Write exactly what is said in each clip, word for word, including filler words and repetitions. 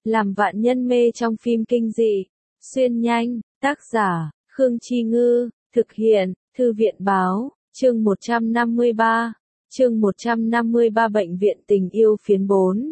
Làm vạn nhân mê trong phim kinh dị. Xuyên nhanh, tác giả, Khương Chi Ngư, thực hiện, Thư viện Báo, chương một trăm năm mươi ba. Chương một trăm năm mươi ba Bệnh viện tình yêu phiến bốn.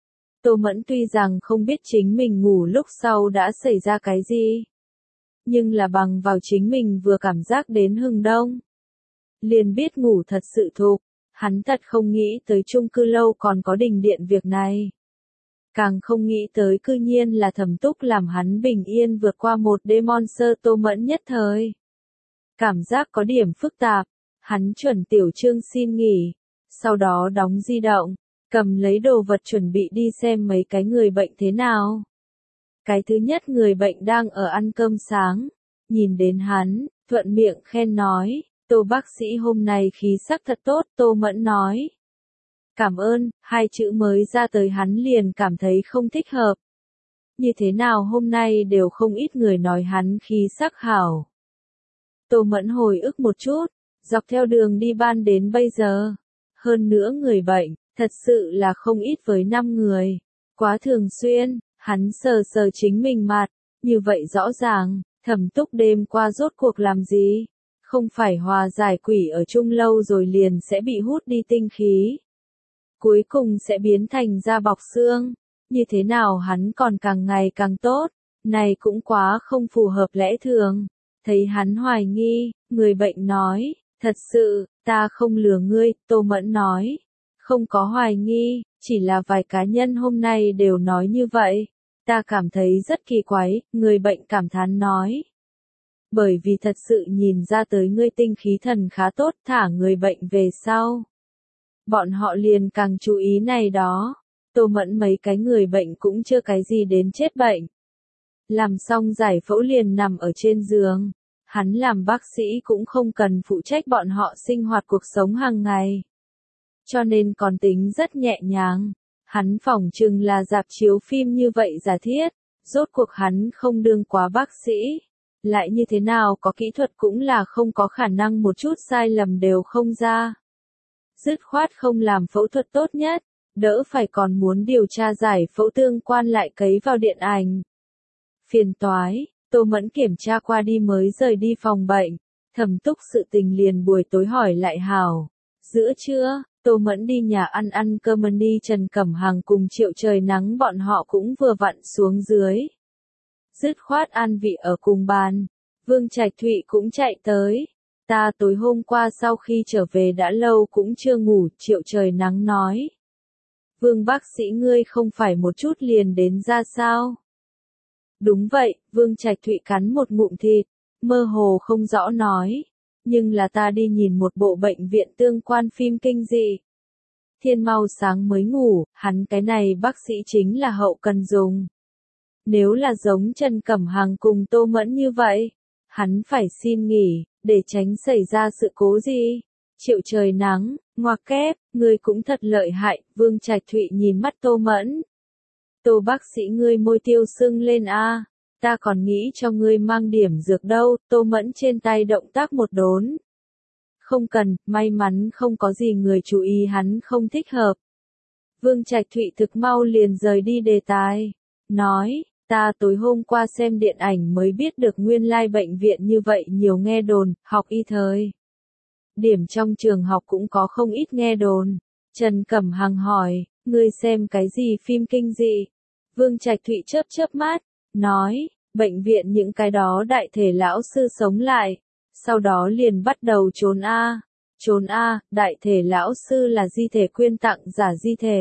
Tô Mẫn tuy rằng không biết chính mình ngủ lúc sau đã xảy ra cái gì, nhưng là bằng vào chính mình vừa cảm giác đến hừng đông, liền biết ngủ thật sự thục. Hắn thật không nghĩ tới chung cư lâu còn có đình điện việc này. Càng không nghĩ tới cư nhiên là Thẩm Túc làm hắn bình yên vượt qua một đêm monster. Tô Mẫn nhất thời cảm giác có điểm phức tạp. Hắn chuẩn tiểu trương xin nghỉ, sau đó đóng di động, cầm lấy đồ vật chuẩn bị đi xem mấy cái người bệnh thế nào. Cái thứ nhất người bệnh đang ở ăn cơm sáng, nhìn đến hắn, thuận miệng khen nói, Tô bác sĩ hôm nay khí sắc thật tốt. Tô Mẫn nói, cảm ơn, hai chữ mới ra tới hắn liền cảm thấy không thích hợp. Như thế nào hôm nay đều không ít người nói hắn khí sắc hảo. Tô Mẫn hồi ức một chút, dọc theo đường đi ban đến bây giờ. Hơn nữa người bệnh, thật sự là không ít với năm người. Quá thường xuyên, hắn sờ sờ chính mình mặt, như vậy rõ ràng, Thẩm Túc đêm qua rốt cuộc làm gì? Không phải hòa giải quỷ ở chung lâu rồi liền sẽ bị hút đi tinh khí. Cuối cùng sẽ biến thành da bọc xương. Như thế nào hắn còn càng ngày càng tốt, này cũng quá không phù hợp lẽ thường. Thấy hắn hoài nghi, người bệnh nói, thật sự, ta không lừa ngươi. Tô Mẫn nói, không có hoài nghi, chỉ là vài cá nhân hôm nay đều nói như vậy. Ta cảm thấy rất kỳ quái. Người bệnh cảm thán nói, bởi vì thật sự nhìn ra tới ngươi tinh khí thần khá tốt. Thả người bệnh về sau, bọn họ liền càng chú ý này đó. Tô Mẫn mấy cái người bệnh cũng chưa cái gì đến chết bệnh. Làm xong giải phẫu liền nằm ở trên giường. Hắn làm bác sĩ cũng không cần phụ trách bọn họ sinh hoạt cuộc sống hàng ngày, cho nên còn tính rất nhẹ nhàng. Hắn phỏng chừng là rạp chiếu phim như vậy giả thiết. Rốt cuộc hắn không đương quá bác sĩ, lại như thế nào có kỹ thuật cũng là không có khả năng một chút sai lầm đều không ra. Dứt khoát không làm phẫu thuật tốt nhất, đỡ phải còn muốn điều tra giải phẫu tương quan lại cấy vào điện ảnh. Phiền toái. Tô Mẫn kiểm tra qua đi mới rời đi phòng bệnh. Thẩm Túc sự tình liền buổi tối hỏi lại hảo. Giữa trưa, Tô Mẫn đi nhà ăn ăn cơm đi. Trần Cẩm Hằng cùng Triệu Trời Nắng bọn họ cũng vừa vặn xuống dưới. Dứt khoát ăn vị ở cùng bàn. Vương Trạch Thụy cũng chạy tới. Ta tối hôm qua sau khi trở về đã lâu cũng chưa ngủ. Triệu Trời Nắng nói, Vương bác sĩ ngươi không phải một chút liền đến ra sao? Đúng vậy. Vương Trạch Thụy cắn một ngụm thịt, mơ hồ không rõ nói, nhưng là ta đi nhìn một bộ bệnh viện tương quan phim kinh dị. Thiên mau sáng mới ngủ, hắn cái này bác sĩ chính là hậu cần dùng. Nếu là giống Trần Cẩm Hằng cùng Tô Mẫn như vậy, hắn phải xin nghỉ, để tránh xảy ra sự cố gì. Triệu Trời Nắng, ngoặc kép, ngươi cũng thật lợi hại. Vương Trạch Thụy nhìn mắt Tô Mẫn. Tô bác sĩ ngươi môi tiêu sưng lên a, à. Ta còn nghĩ cho ngươi mang điểm dược đâu. Tô Mẫn trên tay động tác một đốn. Không cần, may mắn không có gì người chú ý hắn không thích hợp. Vương Trạch Thụy thực mau liền rời đi đề tài. Nói, ta tối hôm qua xem điện ảnh mới biết được nguyên lai bệnh viện như vậy nhiều nghe đồn, học y thời điểm trong trường học cũng có không ít nghe đồn. Trần Cẩm Hằng hỏi, ngươi xem cái gì phim kinh dị? Vương Trạch Thụy chớp chớp mắt, nói, bệnh viện những cái đó đại thể lão sư sống lại, sau đó liền bắt đầu trốn A. Trốn A, đại thể lão sư là di thể quyên tặng giả di thể.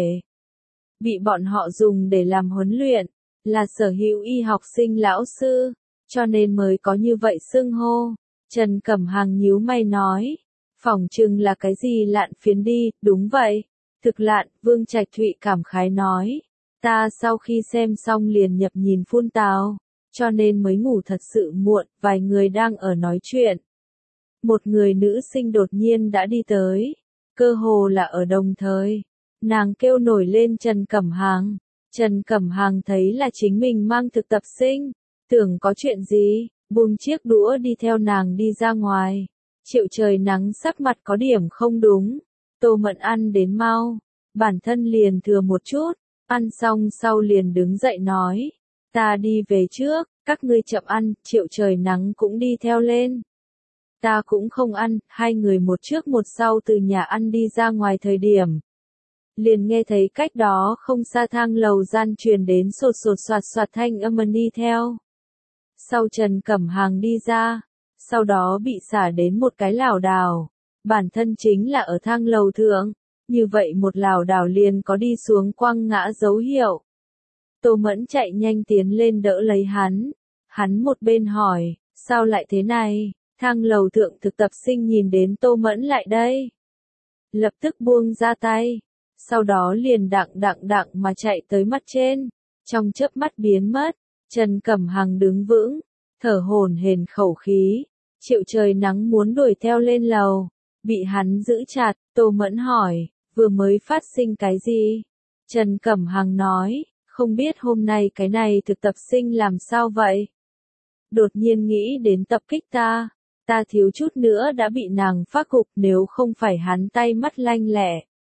Bị bọn họ dùng để làm huấn luyện, là sở hữu y học sinh lão sư, cho nên mới có như vậy xưng hô. Trần Cẩm Hằng nhíu mày nói, phỏng chừng là cái gì lạn phiến đi. Đúng vậy, thực lạn. Vương Trạch Thụy cảm khái nói, ta sau khi xem xong liền nhập nhìn phun tào, cho nên mới ngủ thật sự muộn. Vài người đang ở nói chuyện, một người nữ sinh đột nhiên đã đi tới, cơ hồ là ở đồng thời. Nàng kêu nổi lên Trần Cẩm Hằng. Trần Cẩm Hằng thấy là chính mình mang thực tập sinh, tưởng có chuyện gì, buông chiếc đũa đi theo nàng đi ra ngoài. Triệu Trời Nắng sắc mặt có điểm không đúng. Tô Mẫn ăn đến mau, bản thân liền thừa một chút, Ăn xong sau liền đứng dậy nói, ta đi về trước, các ngươi chậm ăn, Triệu Trời Nắng cũng đi theo lên. Ta cũng không ăn, hai người một trước một sau từ nhà ăn đi ra ngoài thời điểm. Liền nghe thấy cách đó không xa thang lầu gian truyền đến sột sột soạt soạt thanh âm đi theo. Sau Trần Cẩm Hằng đi ra, sau đó bị xả đến một cái lảo đảo. Bản thân chính là ở thang lầu thượng, như vậy một lảo đảo liền có đi xuống quăng ngã dấu hiệu. Tô Mẫn chạy nhanh tiến lên đỡ lấy hắn, hắn một bên hỏi, sao lại thế này, thang lầu thượng thực tập sinh nhìn đến Tô Mẫn lại đây. Lập tức buông ra tay, sau đó liền đặng đặng đặng mà chạy tới mặt trên, trong chớp mắt biến mất, Trần Cẩm Hằng đứng vững, thở hổn hển khẩu khí, Triệu Trời Nắng muốn đuổi theo lên lầu, bị hắn giữ chặt, Tô Mẫn hỏi, vừa mới phát sinh cái gì? Trần Cẩm Hằng nói, không biết hôm nay cái này thực tập sinh làm sao vậy? Đột nhiên nghĩ đến tập kích ta, ta thiếu chút nữa đã bị nàng phát gục nếu không phải hắn tay mắt lanh lẹ.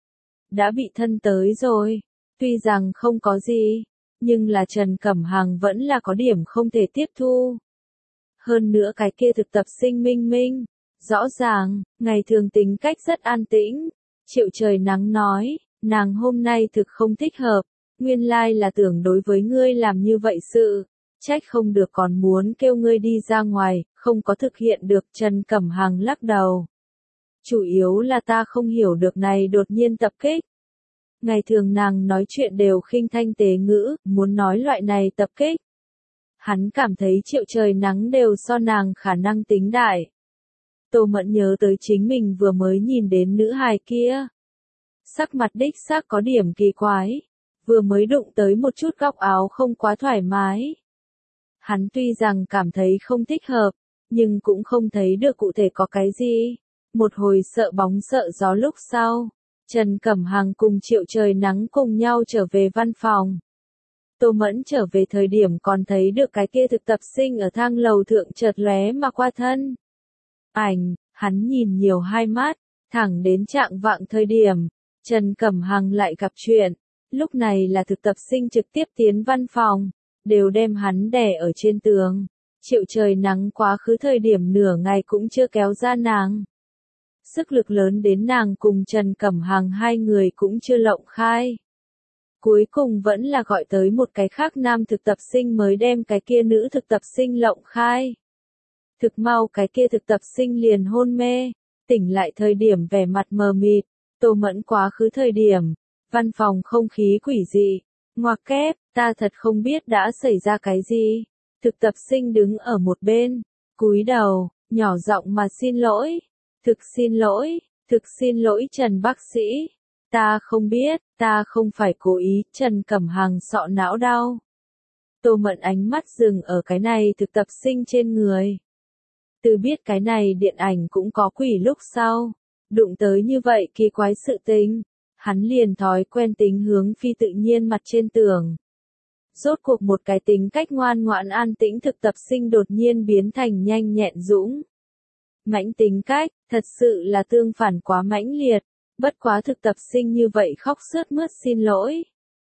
Đã bị thân tới rồi, tuy rằng không có gì, nhưng là Trần Cẩm Hằng vẫn là có điểm không thể tiếp thu. Hơn nữa cái kia thực tập sinh Minh Minh, rõ ràng, ngày thường tính cách rất an tĩnh. Triệu Trời Nắng nói, nàng hôm nay thực không thích hợp, nguyên lai là tưởng đối với ngươi làm như vậy sự, trách không được còn muốn kêu ngươi đi ra ngoài, không có thực hiện được. Trần Cẩm Hằng lắc đầu. Chủ yếu là ta không hiểu được này đột nhiên tập kích. Ngày thường nàng nói chuyện đều khinh thanh tế ngữ, muốn nói loại này tập kích. Hắn cảm thấy Triệu Trời Nắng đều so nàng khả năng tính đại. Tô Mẫn nhớ tới chính mình vừa mới nhìn đến nữ hài kia. Sắc mặt đích xác có điểm kỳ quái, vừa mới đụng tới một chút góc áo không quá thoải mái. Hắn tuy rằng cảm thấy không thích hợp, nhưng cũng không thấy được cụ thể có cái gì. Một hồi sợ bóng sợ gió lúc sau, Trần Cẩm Hằng cùng Triệu Trời Nắng cùng nhau trở về văn phòng. Tô Mẫn trở về thời điểm còn thấy được cái kia thực tập sinh ở thang lầu thượng chợt lóe mà qua thân. Ảnh, hắn nhìn nhiều hai mắt, thẳng đến trạng vạng thời điểm, Trần Cẩm Hằng lại gặp chuyện, lúc này là thực tập sinh trực tiếp tiến văn phòng, đều đem hắn đè ở trên tường. Triệu Trời Nắng quá khứ thời điểm nửa ngày cũng chưa kéo ra nàng. Sức lực lớn đến nàng cùng Trần Cẩm Hằng hai người cũng chưa lộng khai. Cuối cùng vẫn là gọi tới một cái khác nam thực tập sinh mới đem cái kia nữ thực tập sinh lộng khai. Thực mau cái kia thực tập sinh liền hôn mê, tỉnh lại thời điểm vẻ mặt mờ mịt. Tô Mẫn quá khứ thời điểm, văn phòng không khí quỷ dị, ngoặc kép, ta thật không biết đã xảy ra cái gì. Thực tập sinh đứng ở một bên, cúi đầu, nhỏ giọng mà xin lỗi. Thực xin lỗi, thực xin lỗi Trần bác sĩ. Ta không biết, ta không phải cố ý. Trần Cẩm Hằng sọ não đau. Tô Mẫn ánh mắt dừng ở cái này thực tập sinh trên người. Từ biết cái này điện ảnh cũng có quỷ lúc sau, đụng tới như vậy kỳ quái sự tình, hắn liền thói quen tính hướng phi tự nhiên mặt trên tường. Rốt cuộc một cái tính cách ngoan ngoãn an tĩnh thực tập sinh đột nhiên biến thành nhanh nhẹn dũng mãnh tính cách, thật sự là tương phản quá mãnh liệt, bất quá thực tập sinh như vậy khóc sướt mướt xin lỗi.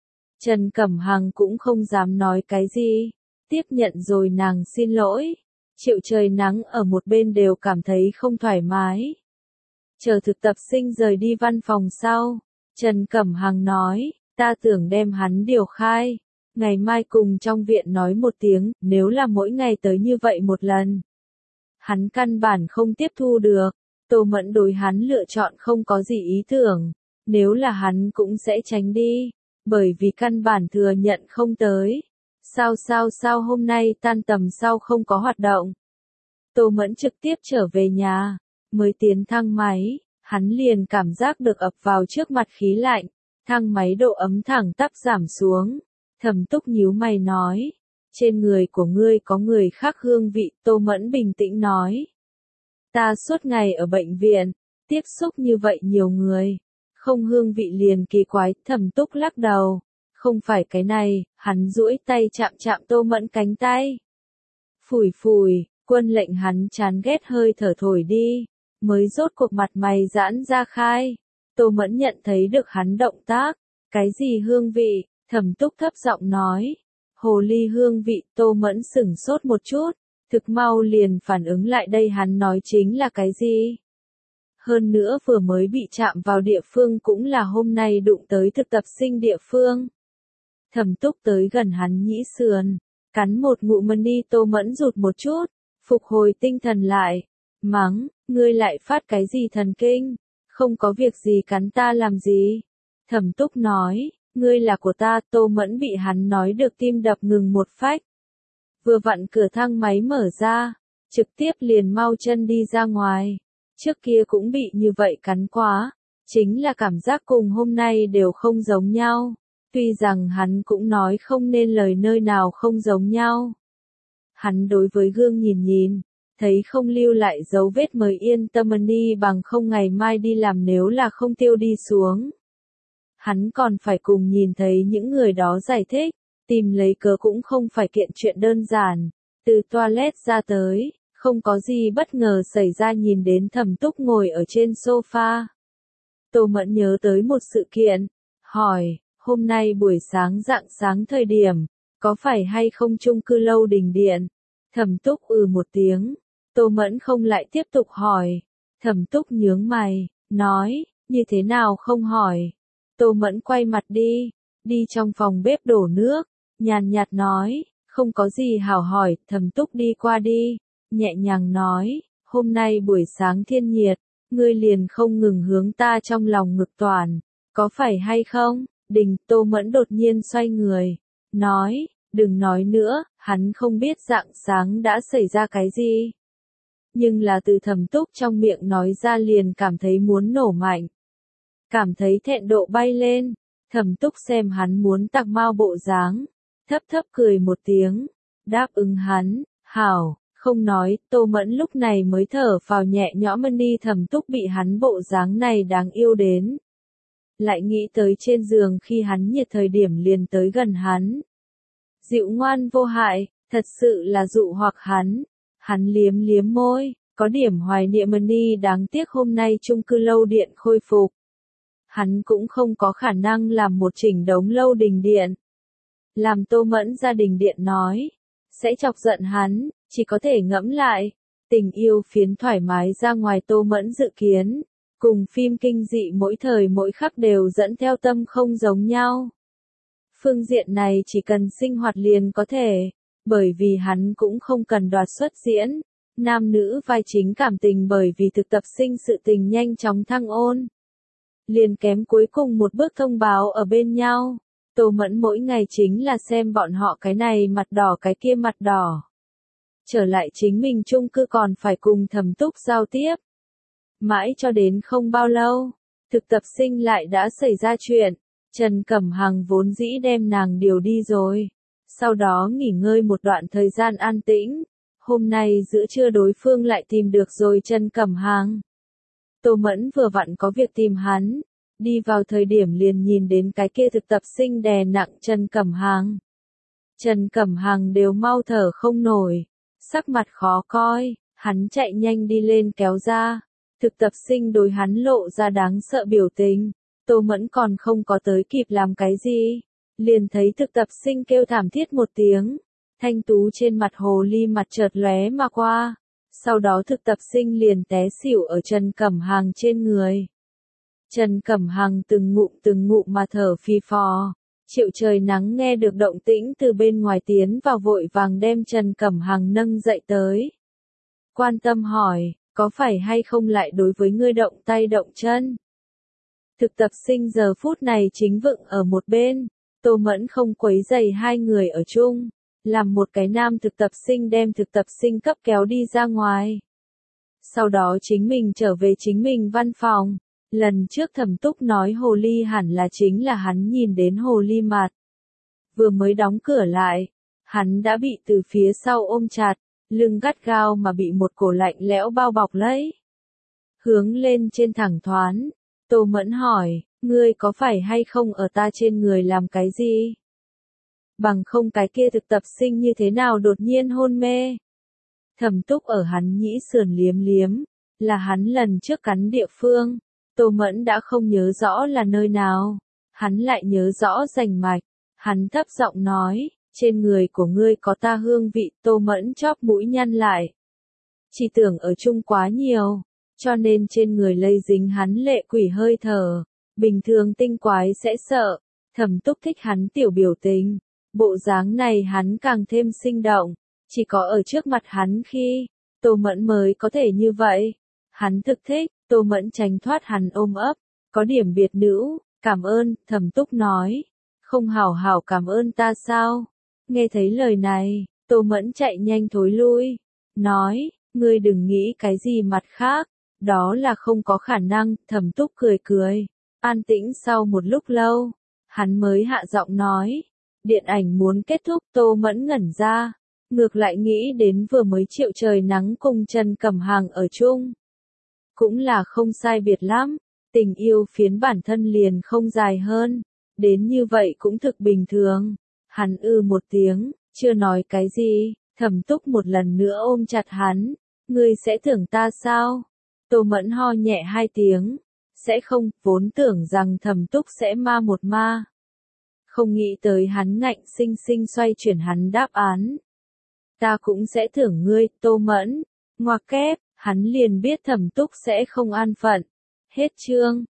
Trần Cẩm Hằng cũng không dám nói cái gì, tiếp nhận rồi nàng xin lỗi. Triệu Trời Nắng ở một bên đều cảm thấy không thoải mái. Chờ thực tập sinh rời đi văn phòng sau, Trần Cẩm Hằng nói, ta tưởng đem hắn điều khai, ngày mai cùng trong viện nói một tiếng, nếu là mỗi ngày tới như vậy một lần. Hắn căn bản không tiếp thu được, Tô Mẫn đối hắn lựa chọn không có gì ý tưởng, nếu là hắn cũng sẽ tránh đi, bởi vì căn bản thừa nhận không tới. Sao sao sao hôm nay tan tầm sau không có hoạt động. Tô Mẫn trực tiếp trở về nhà, mới tiến thang máy, hắn liền cảm giác được ập vào trước mặt khí lạnh, thang máy độ ấm thẳng tắp giảm xuống. Thẩm Túc nhíu mày nói, trên người của ngươi có người khác hương vị. Tô Mẫn bình tĩnh nói, ta suốt ngày ở bệnh viện, tiếp xúc như vậy nhiều người, không hương vị liền kỳ quái. Thẩm Túc lắc đầu, không phải cái này. Hắn duỗi tay chạm chạm Tô Mẫn cánh tay, phủi phủi, quân lệnh hắn chán ghét hơi thở thổi đi, mới rốt cuộc mặt mày giãn ra khai. Tô Mẫn nhận thấy được hắn động tác, cái gì hương vị, Thẩm Túc thấp giọng nói. Hồ ly hương vị. Tô Mẫn sửng sốt một chút, thực mau liền phản ứng lại đây hắn nói chính là cái gì. Hơn nữa vừa mới bị chạm vào địa phương cũng là hôm nay đụng tới thực tập sinh địa phương. Thẩm Túc tới gần hắn nhĩ sườn, cắn một ngụm mani. Tô Mẫn rụt một chút, phục hồi tinh thần lại, mắng, ngươi lại phát cái gì thần kinh, không có việc gì cắn ta làm gì. Thẩm Túc nói, ngươi là của ta. Tô Mẫn bị hắn nói được tim đập ngừng một phách. Vừa vặn cửa thang máy mở ra, trực tiếp liền mau chân đi ra ngoài. Trước kia cũng bị như vậy cắn quá, chính là cảm giác cùng hôm nay đều không giống nhau. Tuy rằng hắn cũng nói không nên lời nơi nào không giống nhau. Hắn đối với gương nhìn nhìn, thấy không lưu lại dấu vết mới yên tâm đi, bằng không ngày mai đi làm nếu là không tiêu đi xuống. Hắn còn phải cùng nhìn thấy những người đó giải thích, tìm lấy cớ cũng không phải kiện chuyện đơn giản. Từ toilet ra tới, không có gì bất ngờ xảy ra, nhìn đến Thẩm Túc ngồi ở trên sofa. Tô Mẫn nhớ tới một sự kiện, hỏi, hôm nay buổi sáng rạng sáng thời điểm, có phải hay không chung cư lâu đình điện? Thẩm Túc ừ một tiếng. Tô Mẫn không lại tiếp tục hỏi. Thẩm Túc nhướng mày, nói, như thế nào không hỏi? Tô Mẫn quay mặt đi, đi trong phòng bếp đổ nước, nhàn nhạt nói, không có gì hảo hỏi. Thẩm Túc đi qua đi, nhẹ nhàng nói, hôm nay buổi sáng thiên nhiệt, ngươi liền không ngừng hướng ta trong lòng ngực toàn, có phải hay không? Đình. Tô Mẫn đột nhiên xoay người, nói, đừng nói nữa. Hắn không biết rạng sáng đã xảy ra cái gì. Nhưng là từ Thẩm Túc trong miệng nói ra liền cảm thấy muốn nổ mạnh. Cảm thấy thẹn độ bay lên. Thẩm Túc xem hắn muốn tạc mau bộ dáng, thấp thấp cười một tiếng, đáp ứng hắn, hảo, không nói. Tô Mẫn lúc này mới thở phào nhẹ nhõm đi. Thẩm Túc bị hắn bộ dáng này đáng yêu đến. Lại nghĩ tới trên giường khi hắn nhiệt thời điểm liền tới gần hắn. Dịu ngoan vô hại, thật sự là dụ hoặc hắn. Hắn liếm liếm môi, có điểm hoài niệm đi. Đáng tiếc hôm nay chung cư lâu điện khôi phục. Hắn cũng không có khả năng làm một chỉnh đống lâu đình điện. Làm Tô Mẫn gia đình điện nói, sẽ chọc giận hắn, chỉ có thể ngẫm lại. Tình yêu phiến thoải mái ra ngoài Tô Mẫn dự kiến, cùng phim kinh dị mỗi thời mỗi khắc đều dẫn theo tâm không giống nhau. Phương diện này chỉ cần sinh hoạt liền có thể, bởi vì hắn cũng không cần đoạt xuất diễn. Nam nữ vai chính cảm tình bởi vì thực tập sinh sự tình nhanh chóng thăng ôn. Liền kém cuối cùng một bước thông báo ở bên nhau. Tô Mẫn mỗi ngày chính là xem bọn họ cái này mặt đỏ cái kia mặt đỏ. Trở lại chính mình chung cư còn phải cùng Thẩm Túc giao tiếp. Mãi cho đến không bao lâu, thực tập sinh lại đã xảy ra chuyện. Trần Cẩm Hằng vốn dĩ đem nàng điều đi rồi. Sau đó nghỉ ngơi một đoạn thời gian an tĩnh. Hôm nay giữa trưa đối phương lại tìm được rồi Trần Cẩm Hằng. Tô Mẫn vừa vặn có việc tìm hắn. Đi vào thời điểm liền nhìn đến cái kia thực tập sinh đè nặng Trần Cẩm Hằng. Trần Cẩm Hằng đều mau thở không nổi. Sắc mặt khó coi, hắn chạy nhanh đi lên kéo ra. Thực tập sinh đối hắn lộ ra đáng sợ biểu tình. Tô Mẫn còn không có tới kịp làm cái gì. Liền thấy thực tập sinh kêu thảm thiết một tiếng. Thanh tú trên mặt hồ ly mặt chợt lóe mà qua. Sau đó thực tập sinh liền té xỉu ở Trần Cẩm Hằng trên người. Trần Cẩm Hằng từng ngụm từng ngụm mà thở phì phò. Triệu trời nắng nghe được động tĩnh từ bên ngoài tiến vào vội vàng đem Trần Cẩm Hằng nâng dậy tới. Quan tâm hỏi, có phải hay không lại đối với ngươi động tay động chân? Thực tập sinh giờ phút này chính vựng ở một bên. Tô Mẫn không quấy rầy hai người ở chung. Làm một cái nam thực tập sinh đem thực tập sinh cấp kéo đi ra ngoài. Sau đó chính mình trở về chính mình văn phòng. Lần trước Thẩm Túc nói hồ ly hẳn là chính là hắn nhìn đến hồ ly mặt. Vừa mới đóng cửa lại, hắn đã bị từ phía sau ôm chặt, lưng gắt gao mà bị một cổ lạnh lẽo bao bọc lấy. Hướng lên trên thẳng thoán, Tô Mẫn hỏi, ngươi có phải hay không ở ta trên người làm cái gì? Bằng không cái kia thực tập sinh như thế nào đột nhiên hôn mê? Thẩm Túc ở hắn nhĩ sườn liếm liếm, là hắn lần trước cắn địa phương. Tô Mẫn đã không nhớ rõ là nơi nào, hắn lại nhớ rõ rành mạch, Hắn thấp giọng nói, trên người của ngươi có ta hương vị. Tô Mẫn chóp mũi nhăn lại. Chỉ tưởng ở chung quá nhiều, cho nên trên người lây dính hắn lệ quỷ hơi thở. Bình thường tinh quái sẽ sợ, Thẩm Túc thích hắn tiểu biểu tình. Bộ dáng này hắn càng thêm sinh động, chỉ có ở trước mặt hắn khi Tô Mẫn mới có thể như vậy. Hắn thực thích, Tô Mẫn tránh thoát hắn ôm ấp, có điểm biệt nữ, cảm ơn. Thẩm Túc nói, không hảo hảo cảm ơn ta sao? Nghe thấy lời này, Tô Mẫn chạy nhanh thối lui, nói, ngươi đừng nghĩ cái gì mặt khác, đó là không có khả năng. Thẩm Túc cười cười, an tĩnh sau một lúc lâu, hắn mới hạ giọng nói, điện ảnh muốn kết thúc. Tô Mẫn ngẩn ra, ngược lại nghĩ đến vừa mới Triệu Trời Nắng cùng Trần Cẩm Hàng ở chung. Cũng là không sai biệt lắm, tình yêu phiến bản thân liền không dài hơn, đến như vậy cũng thực bình thường. Hắn ư một tiếng, chưa nói cái gì. Thẩm Túc một lần nữa ôm chặt hắn, ngươi sẽ thưởng ta sao? Tô Mẫn ho nhẹ hai tiếng, sẽ không. Vốn tưởng rằng Thẩm Túc sẽ ma một ma, không nghĩ tới hắn ngạnh sinh sinh xoay chuyển hắn đáp án. Ta cũng sẽ thưởng ngươi. Tô Mẫn ngoặc kép, hắn liền biết Thẩm Túc sẽ không an phận. Hết chương.